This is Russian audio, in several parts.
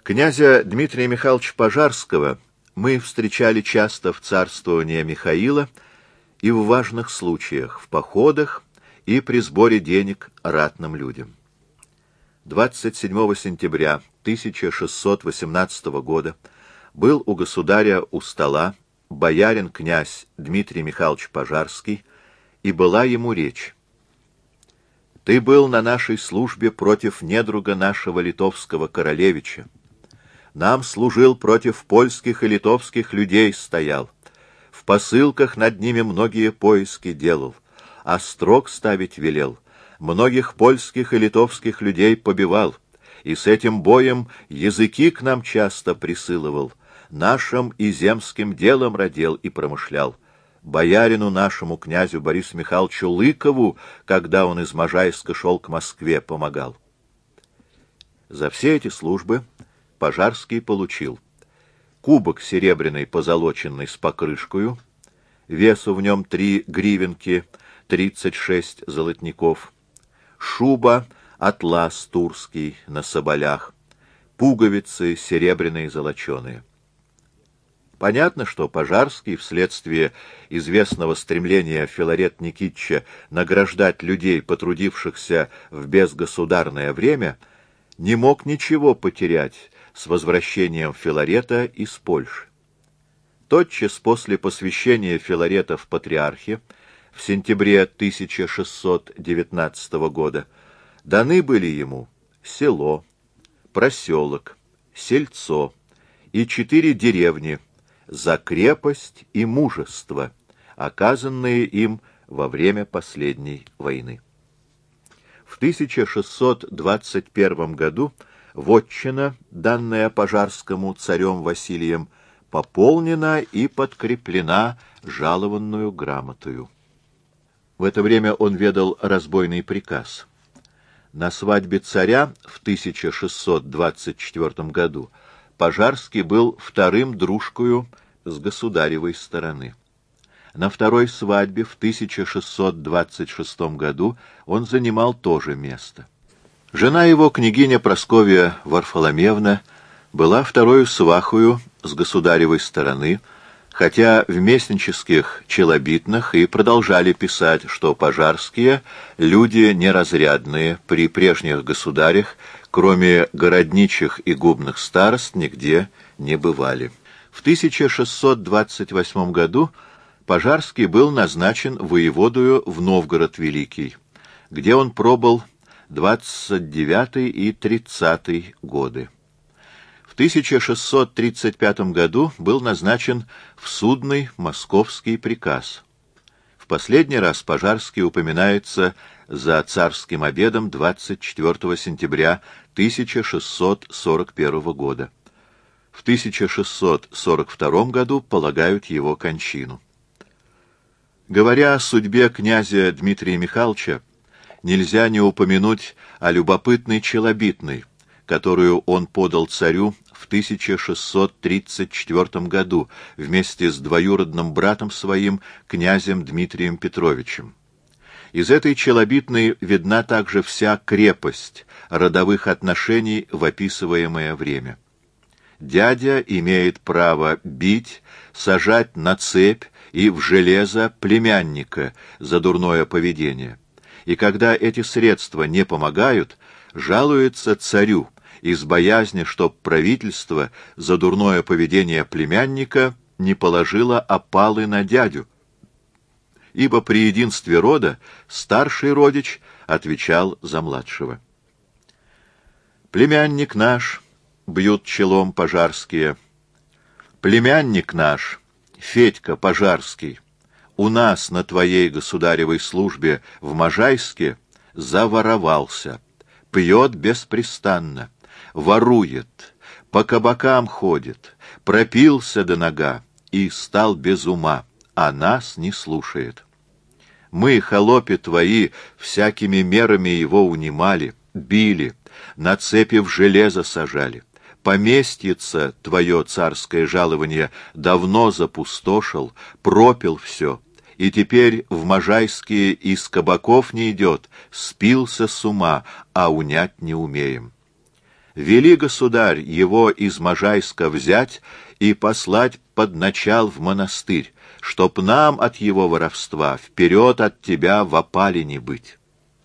Князя Дмитрия Михайловича Пожарского мы встречали часто в царствовании Михаила и в важных случаях, в походах и при сборе денег ратным людям. 27 сентября 1618 года был у государя у стола боярин-князь Дмитрий Михайлович Пожарский, и была ему речь. «Ты был на нашей службе против недруга нашего литовского королевича. Нам служил против польских и литовских людей стоял. В посылках над ними многие поиски делал, а строк ставить велел. Многих польских и литовских людей побивал, и с этим боем языки к нам часто присылывал, нашим и земским делом родил и промышлял. Боярину нашему князю Борису Михайловичу Лыкову, когда он из Можайска шел к Москве, помогал». За все эти службы Пожарский получил кубок серебряный позолоченный с покрышкою, весу в нем 3 гривенки, 36 золотников, шуба атлас турский на соболях, пуговицы серебряные золоченые. Понятно, что Пожарский вследствие известного стремления Филарета Никитича награждать людей, потрудившихся в безгосударное время, не мог ничего потерять с возвращением Филарета из Польши. Тотчас после посвящения Филарета в патриархи в сентябре 1619 года даны были ему село, проселок, сельцо и 4 деревни за крепость и мужество, оказанные им во время последней войны. В 1621 году вотчина, данная Пожарскому царем Василием, пополнена и подкреплена жалованную грамотою. В это время он ведал разбойный приказ. На свадьбе царя в 1624 году Пожарский был вторым дружкою с государевой стороны. На второй свадьбе в 1626 году он занимал то же место. Жена его, княгиня Прасковья Варфоломеевна, была второю свахою с государевой стороны, хотя в местнических челобитных и продолжали писать, что пожарские — люди неразрядные, при прежних государях, кроме городничих и губных старост, нигде не бывали. В 1628 году Пожарский был назначен воеводою в Новгород Великий, где он пробыл 29 и 30 годы. В 1635 году был назначен в судный московский приказ. В последний раз Пожарский упоминается за царским обедом 24 сентября 1641 года. В 1642 году полагают его кончину. Говоря о судьбе князя Дмитрия Михайловича, нельзя не упомянуть о любопытной челобитной, которую он подал царю в 1634 году вместе с двоюродным братом своим, князем Дмитрием Петровичем. Из этой челобитной видна также вся крепость родовых отношений в описываемое время. Дядя имеет право бить, сажать на цепь и в железо племянника за дурное поведение. И когда эти средства не помогают, жалуется царю из боязни, чтоб правительство за дурное поведение племянника не положило опалы на дядю. Ибо при единстве рода старший родич отвечал за младшего. «Племянник наш», — бьют челом Пожарские, «племянник наш, Федька Пожарский, у нас на твоей государевой службе в Можайске заворовался, пьет беспрестанно, ворует, по кабакам ходит, пропился до нога и стал без ума, а нас не слушает. Мы, холопи твои, всякими мерами его унимали, били, на цепи в железо сажали. Поместьице твое царское жалование давно запустошил, пропил все, и теперь в Можайские из кабаков не идет, спился с ума, а унять не умеем. Вели, государь, его из Можайска взять и послать под начал в монастырь, чтоб нам от его воровства вперед от тебя в опале не быть.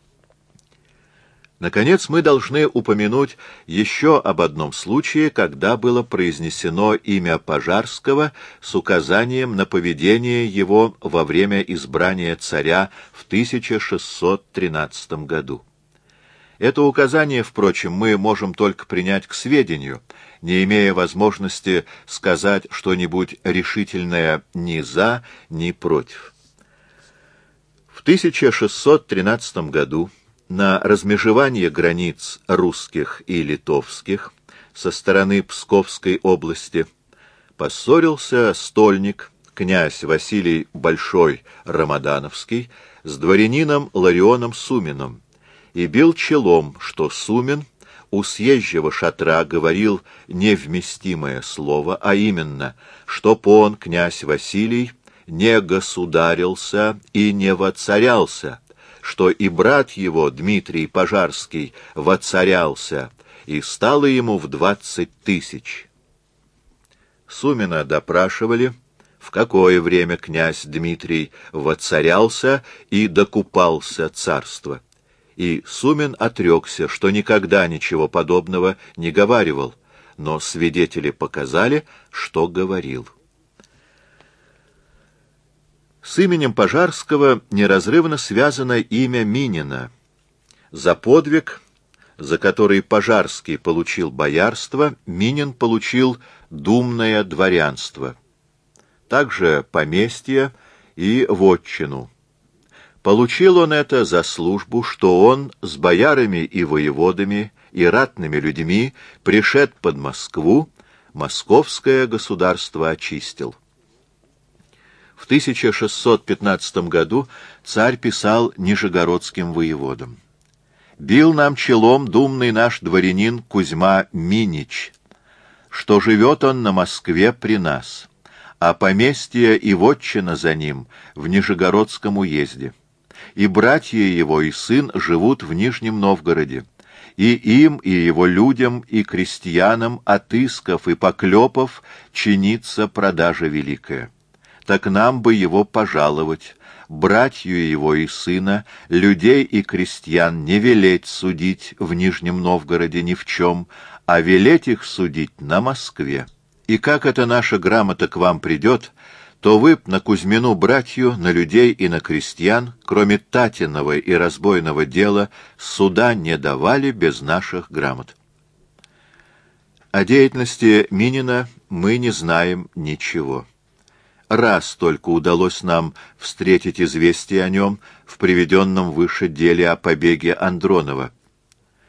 Наконец, мы должны упомянуть еще об одном случае, когда было произнесено имя Пожарского с указанием на поведение его во время избрания царя в 1613 году. Это указание, впрочем, мы можем только принять к сведению, не имея возможности сказать что-нибудь решительное ни за, ни против. В 1613 году на размежевание границ русских и литовских со стороны Псковской области поссорился стольник, князь Василий Большой Рамадановский, с дворянином Ларионом Суминым, и бил челом, что Сумин у съезжего шатра говорил невместимое слово, а именно, чтоб он, князь Василий, не государился и не воцарялся, что и брат его, Дмитрий Пожарский, воцарялся, и стало ему в 20 000. Сумина допрашивали, в какое время князь Дмитрий воцарялся и докупался царства. И Сумин отрекся, что никогда ничего подобного не говаривал, но свидетели показали, что говорил. С именем Пожарского неразрывно связано имя Минина. За подвиг, за который Пожарский получил боярство, Минин получил думное дворянство, также поместье и вотчину. Получил он это за службу, что он с боярами и воеводами и ратными людьми пришед под Москву, московское государство очистил. В 1615 году царь писал нижегородским воеводам: «Бил нам челом думный наш дворянин Кузьма Минич, что живет он на Москве при нас, а поместье и вотчина за ним в Нижегородском уезде. И братья его и сын живут в Нижнем Новгороде, и им, и его людям, и крестьянам от исков и поклепов чинится продажа великая. Так нам бы его пожаловать, братью его и сына, людей и крестьян не велеть судить в Нижнем Новгороде ни в чем, а велеть их судить на Москве. И как эта наша грамота к вам придет, то вы на Кузьмину братью, на людей и на крестьян, кроме татиного и разбойного дела, суда не давали без наших грамот». О деятельности Минина мы не знаем ничего. Раз только удалось нам встретить известие о нем в приведенном выше деле о побеге Андронова,